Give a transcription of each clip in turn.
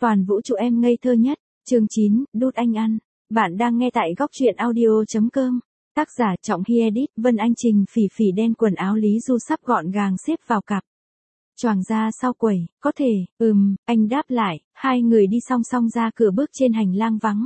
Toàn vũ trụ em ngây thơ nhất, chương 9, đút anh ăn. Bạn đang nghe tại góc truyện audio.com. Tác giả Trọng Hy Edit, Vân Anh Trình. Phỉ phỉ đen quần áo Lý Du sắp gọn gàng xếp vào cặp. Choàng ra sau quầy, có thể, anh đáp lại, hai người đi song song ra cửa bước trên hành lang vắng.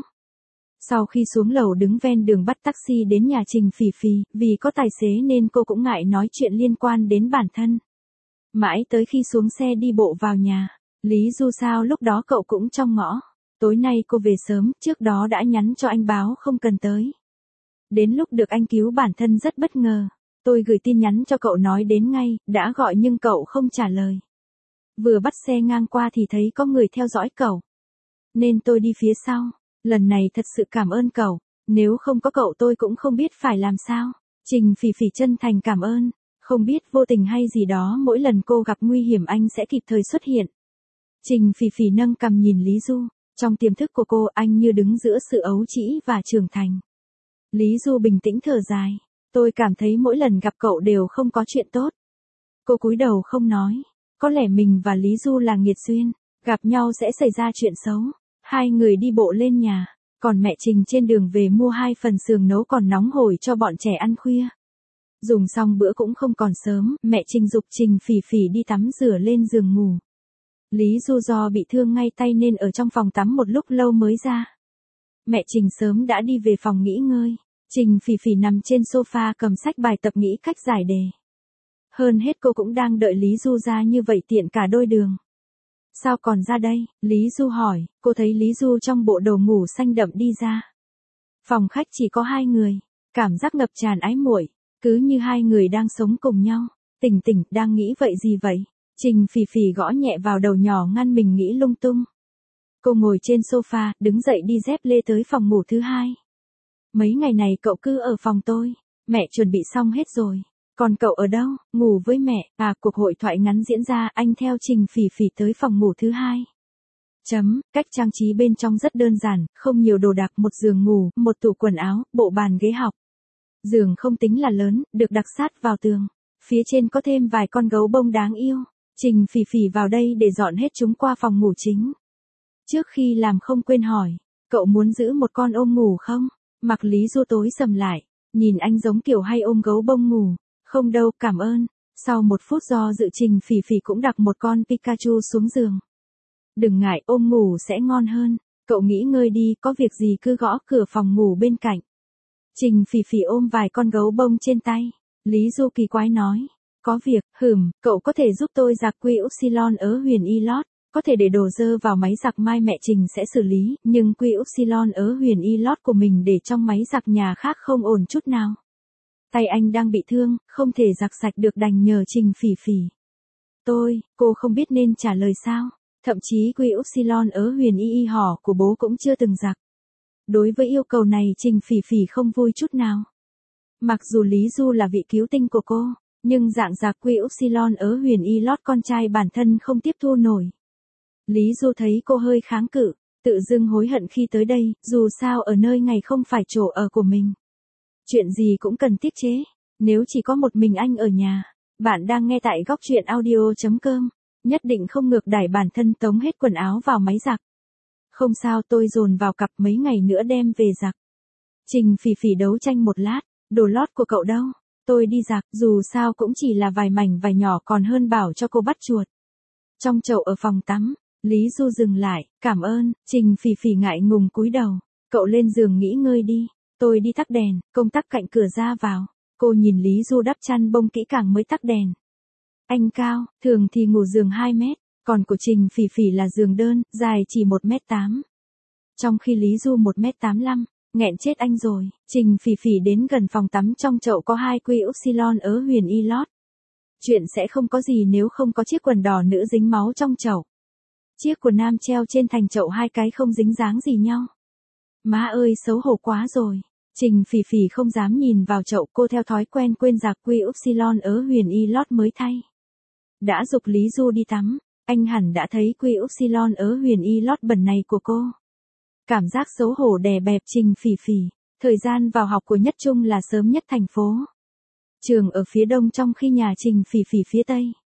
Sau khi xuống lầu đứng ven đường bắt taxi đến nhà Trình Phỉ Phỉ, vì có tài xế nên cô cũng ngại nói chuyện liên quan đến bản thân. Mãi tới khi xuống xe đi bộ vào nhà, Lý Du sao lúc đó cậu cũng trong ngõ. Tối nay cô về sớm, trước đó đã nhắn cho anh báo không cần tới. Đến lúc được anh cứu bản thân rất bất ngờ. Tôi gửi tin nhắn cho cậu nói đến ngay, đã gọi nhưng cậu không trả lời. Vừa bắt xe ngang qua thì thấy có người theo dõi cậu. Nên tôi đi phía sau. Lần này thật sự cảm ơn cậu. Nếu không có cậu tôi cũng không biết phải làm sao. Trình Phỉ Phỉ chân thành cảm ơn. Không biết vô tình hay gì đó mỗi lần cô gặp nguy hiểm anh sẽ kịp thời xuất hiện. Trình Phỉ Phỉ nâng cằm nhìn Lý Du. Trong tiềm thức của cô anh như đứng giữa sự ấu trĩ và trưởng thành. Lý Du bình tĩnh thở dài. Tôi cảm thấy mỗi lần gặp cậu đều không có chuyện tốt. Cô cúi đầu không nói. Có lẽ mình và Lý Du là nghiệt duyên. Gặp nhau sẽ xảy ra chuyện xấu. Hai người đi bộ lên nhà. Còn mẹ Trình trên đường về mua 2 phần sườn nấu còn nóng hổi cho bọn trẻ ăn khuya. Dùng xong bữa cũng không còn sớm, mẹ Trình giục Trình Phỉ Phỉ đi tắm rửa lên giường ngủ. Lý Du do bị thương ngay tay nên ở trong phòng tắm một lúc lâu mới ra. Mẹ Trình sớm đã đi về phòng nghỉ ngơi. Trình Phỉ Phỉ nằm trên sofa cầm sách bài tập nghĩ cách giải đề. Hơn hết cô cũng đang đợi Lý Du ra như vậy tiện cả đôi đường. Sao còn ra đây? Lý Du hỏi, cô thấy Lý Du trong bộ đồ ngủ xanh đậm đi ra. Phòng khách chỉ có 2 người, cảm giác ngập tràn ái muội, cứ như 2 người đang sống cùng nhau. Tỉnh tỉnh, đang nghĩ vậy gì vậy? Trình Phỉ Phỉ gõ nhẹ vào đầu nhỏ ngăn mình nghĩ lung tung. Cô ngồi trên sofa, đứng dậy đi dép lê tới phòng ngủ thứ 2. Mấy ngày này cậu cứ ở phòng tôi. Mẹ chuẩn bị xong hết rồi. Còn cậu ở đâu? Ngủ với mẹ. Cuộc hội thoại ngắn diễn ra, anh theo Trình Phỉ Phỉ tới phòng ngủ thứ 2. Cách trang trí bên trong rất đơn giản, không nhiều đồ đạc, một giường ngủ, một tủ quần áo, bộ bàn ghế học. Giường không tính là lớn, được đặt sát vào tường. Phía trên có thêm vài con gấu bông đáng yêu. Trình Phỉ Phỉ vào đây để dọn hết chúng qua phòng ngủ chính. Trước khi làm không quên hỏi, cậu muốn giữ một con ôm ngủ không? Mặc Lý Du tối sầm lại, nhìn anh giống kiểu hay ôm gấu bông ngủ. Không đâu, cảm ơn. Sau một phút do dự Trình Phỉ Phỉ cũng đặt một con Pikachu xuống giường. Đừng ngại, ôm ngủ sẽ ngon hơn. Cậu nghỉ ngơi đi, có việc gì cứ gõ cửa phòng ngủ bên cạnh. Trình Phỉ Phỉ ôm vài con gấu bông trên tay. Lý Du kỳ quái nói. Có việc, cậu có thể giúp tôi giặt quy upsilon ở Huyền Y Lót. Có thể để đồ dơ vào máy giặt mai mẹ Trình sẽ xử lý, nhưng quy upsilon ở Huyền Y Lót của mình để trong máy giặt nhà khác không ổn chút nào. Tay anh đang bị thương, không thể giặt sạch được đành nhờ Trình Phỉ Phỉ. Cô không biết nên trả lời sao. Thậm chí quy upsilon ở Huyền Y hỏ của bố cũng chưa từng giặt. Đối với yêu cầu này Trình Phỉ Phỉ không vui chút nào. Mặc dù Lý Du là vị cứu tinh của cô, nhưng dạng giặt quy upsilon ở Huyền Y Lót con trai bản thân không tiếp thu nổi. Lý Du thấy cô hơi kháng cự, tự dưng hối hận khi tới đây, dù sao ở nơi này không phải chỗ ở của mình. Chuyện gì cũng cần tiết chế, nếu chỉ có một mình anh ở nhà. Bạn đang nghe tại góc truyện audio.com, nhất định không ngược đãi bản thân tống hết quần áo vào máy giặt. Không sao, tôi dồn vào cặp mấy ngày nữa đem về giặt. Trình Phỉ Phỉ đấu tranh một lát, đồ lót của cậu đâu? Tôi đi giặt, dù sao cũng chỉ là vài mảnh vải nhỏ còn hơn bảo cho cô bắt chuột. Trong chậu ở phòng tắm. Lý Du dừng lại, cảm ơn. Trình Phỉ Phỉ ngại ngùng cúi đầu. Cậu lên giường nghỉ ngơi đi. Tôi đi tắt đèn, công tắc cạnh cửa ra vào. Cô nhìn Lý Du đắp chăn bông kỹ càng mới tắt đèn. Anh cao, thường thì ngủ giường 2 mét, còn của Trình Phỉ Phỉ là giường đơn, dài chỉ 1m8. Trong khi Lý Du 1m85, nghẹn chết anh rồi. Trình Phỉ Phỉ đến gần phòng tắm, trong chậu có 2 quy upsilon ở Huyền Y Lót. Chuyện sẽ không có gì nếu không có chiếc quần đỏ nữ dính máu trong chậu. Chiếc quần nam treo trên thành chậu 2 cái không dính dáng gì nhau. Má ơi, xấu hổ quá rồi. Trình Phỉ Phỉ không dám nhìn vào chậu, cô theo thói quen quên giặt quy upsilon ở Huyền Y Lót mới thay. Đã giục Lý Du đi tắm, anh hẳn đã thấy quy upsilon ở Huyền Y Lót bẩn này của cô. Cảm giác xấu hổ đè bẹp Trình Phỉ Phỉ. Thời gian vào học của Nhất Trung là sớm nhất thành phố. Trường ở phía đông trong khi nhà Trình Phỉ Phỉ phía tây.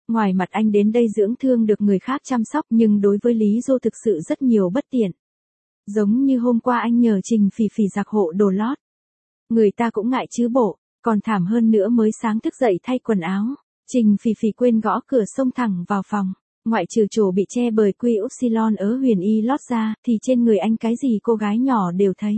Ngoài mặt anh đến đây dưỡng thương được người khác chăm sóc nhưng đối với Lý Du thực sự rất nhiều bất tiện. Giống như hôm qua anh nhờ Trình Phỉ Phỉ giặt hộ đồ lót. Người ta cũng ngại chứ bộ, còn thảm hơn nữa mới sáng thức dậy thay quần áo. Trình Phỉ Phỉ quên gõ cửa xông thẳng vào phòng. Ngoại trừ chỗ bị che bởi quy upsilon ở huyền y lót ra, thì trên người anh cái gì cô gái nhỏ đều thấy.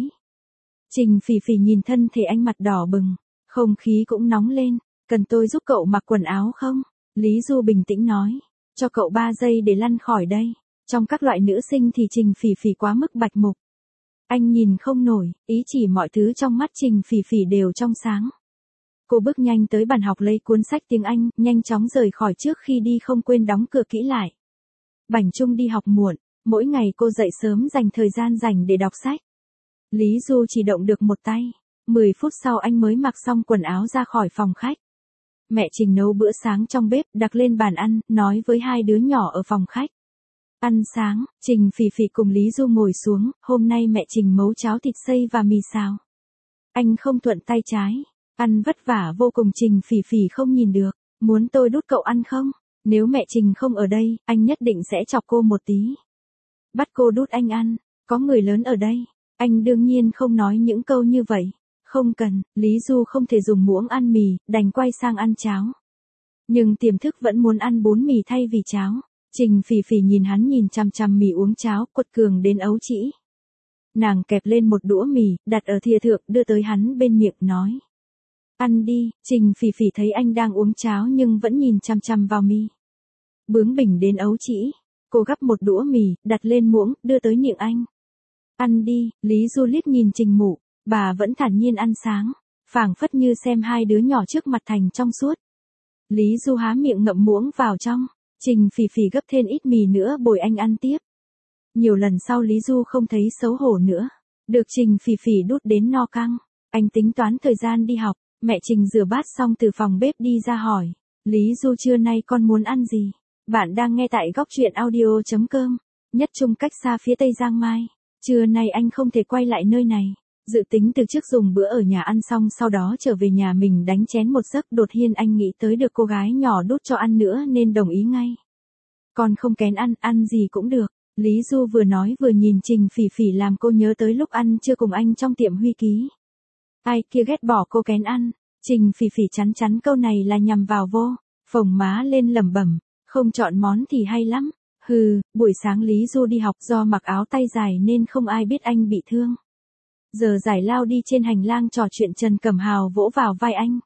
Trình Phỉ Phỉ nhìn thân thể anh mặt đỏ bừng, không khí cũng nóng lên. Cần tôi giúp cậu mặc quần áo không? Lý Du bình tĩnh nói. Cho cậu 3 giây để lăn khỏi đây. Trong các loại nữ sinh thì Trình Phỉ Phỉ quá mức bạch mục. Anh nhìn không nổi, ý chỉ mọi thứ trong mắt Trình Phỉ Phỉ đều trong sáng. Cô bước nhanh tới bàn học lấy cuốn sách tiếng Anh, nhanh chóng rời khỏi trước khi đi không quên đóng cửa kỹ lại. Bảnh Trung đi học muộn, mỗi ngày cô dậy sớm dành thời gian rảnh để đọc sách. Lý Du chỉ động được một tay. 10 phút sau anh mới mặc xong quần áo ra khỏi phòng khách. Mẹ Trình nấu bữa sáng trong bếp, đặt lên bàn ăn, nói với 2 đứa nhỏ ở phòng khách. Ăn sáng, Trình Phỉ Phỉ cùng Lý Du ngồi xuống, hôm nay mẹ Trình nấu cháo thịt xay và mì xào. Anh không thuận tay trái, ăn vất vả vô cùng. Trình Phỉ Phỉ không nhìn được, muốn tôi đút cậu ăn không? Nếu mẹ Trình không ở đây, anh nhất định sẽ chọc cô một tí. Bắt cô đút anh ăn, có người lớn ở đây, anh đương nhiên không nói những câu như vậy. Không cần, Lý Du không thể dùng muỗng ăn mì, đành quay sang ăn cháo. Nhưng tiềm thức vẫn muốn ăn bún mì thay vì cháo. Trình Phỉ Phỉ nhìn hắn nhìn chằm chằm mì uống cháo, quật cường đến ấu trĩ. Nàng kẹp lên một đũa mì, đặt ở thìa thượng, đưa tới hắn bên miệng, nói. Ăn đi. Trình Phỉ Phỉ thấy anh đang uống cháo nhưng vẫn nhìn chằm chằm vào mì. Bướng bỉnh đến ấu trĩ. Cô gắp một đũa mì, đặt lên muỗng, đưa tới miệng anh. Ăn đi. Lý Du liếc nhìn Trình Mụ, bà vẫn thản nhiên ăn sáng, phảng phất như xem 2 đứa nhỏ trước mặt thành trong suốt. Lý Du há miệng ngậm muỗng vào trong. Trình Phỉ Phỉ gấp thêm ít mì nữa bồi anh ăn tiếp. Nhiều lần sau Lý Du không thấy xấu hổ nữa. Được Trình Phỉ Phỉ đút đến no căng. Anh tính toán thời gian đi học. Mẹ Trình rửa bát xong từ phòng bếp đi ra hỏi. Lý Du trưa nay con muốn ăn gì? Bạn đang nghe tại góc truyện audio.com. Nhất Trung cách xa phía Tây Giang Mai. Trưa nay anh không thể quay lại nơi này. Dự tính từ trước dùng bữa ở nhà ăn xong sau đó trở về nhà mình đánh chén một giấc. Đột nhiên anh nghĩ tới được cô gái nhỏ đút cho ăn nữa nên đồng ý ngay. Con không kén ăn, ăn gì cũng được. Lý Du vừa nói vừa nhìn Trình Phỉ Phỉ làm cô nhớ tới lúc ăn trưa cùng anh trong tiệm Huy Ký. Ai kia ghét bỏ cô kén ăn. Trình Phỉ Phỉ chắn chắn câu này là nhằm vào vô. Phồng má lên lẩm bẩm. Không chọn món thì hay lắm. Hừ, buổi sáng Lý Du đi học do mặc áo tay dài nên không ai biết anh bị thương. Giờ giải lao đi trên hành lang trò chuyện Trần Cẩm Hào vỗ vào vai anh.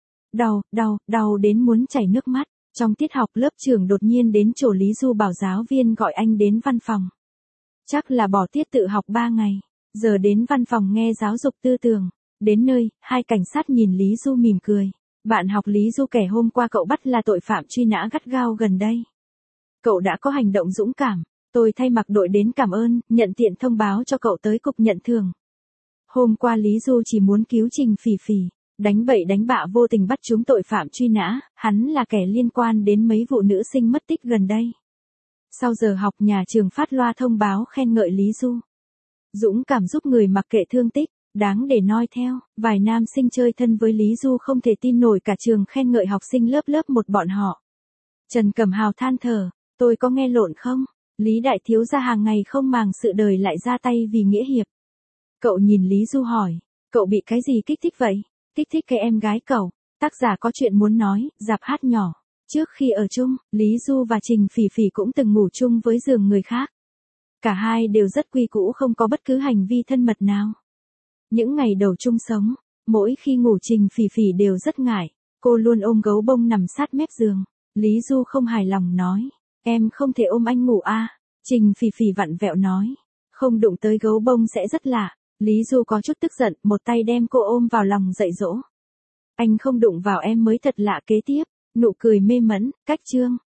Đau đến muốn chảy nước mắt. Trong tiết học lớp trưởng đột nhiên đến chỗ Lý Du bảo giáo viên gọi anh đến văn phòng. Chắc là bỏ tiết tự học 3 ngày. Giờ đến văn phòng nghe giáo dục tư tưởng. Đến nơi, 2 cảnh sát nhìn Lý Du mỉm cười. Bạn học Lý Du kẻ hôm qua cậu bắt là tội phạm truy nã gắt gao gần đây. Cậu đã có hành động dũng cảm. Tôi thay mặt đội đến cảm ơn, nhận tiện thông báo cho cậu tới cục nhận thưởng. Hôm qua Lý Du chỉ muốn cứu Trình Phỉ Phỉ. Đánh bậy đánh bạ vô tình bắt chúng tội phạm truy nã, hắn là kẻ liên quan đến mấy vụ nữ sinh mất tích gần đây. Sau giờ học nhà trường phát loa thông báo khen ngợi Lý Du. Dũng cảm giúp người mặc kệ thương tích, đáng để noi theo. Vài nam sinh chơi thân với Lý Du không thể tin nổi cả trường khen ngợi học sinh lớp 1 bọn họ. Trần Cẩm Hào than thở, tôi có nghe lộn không? Lý đại thiếu gia hàng ngày không màng sự đời lại ra tay vì nghĩa hiệp. Cậu nhìn Lý Du hỏi, cậu bị cái gì kích thích vậy? Kích thích cái em gái cậu. Tác giả có chuyện muốn nói, dạp hát nhỏ. Trước khi ở chung, Lý Du và Trình Phỉ Phỉ cũng từng ngủ chung với giường người khác. Cả hai đều rất quy củ không có bất cứ hành vi thân mật nào. Những ngày đầu chung sống, mỗi khi ngủ Trình Phỉ Phỉ đều rất ngại. Cô luôn ôm gấu bông nằm sát mép giường. Lý Du không hài lòng nói, em không thể ôm anh ngủ à. Trình Phỉ Phỉ vặn vẹo nói, không đụng tới gấu bông sẽ rất lạ. Lý Du có chút tức giận, một tay đem cô ôm vào lòng dạy dỗ. Anh không đụng vào em mới thật lạ. Kế tiếp, nụ cười mê mẩn, cách chương.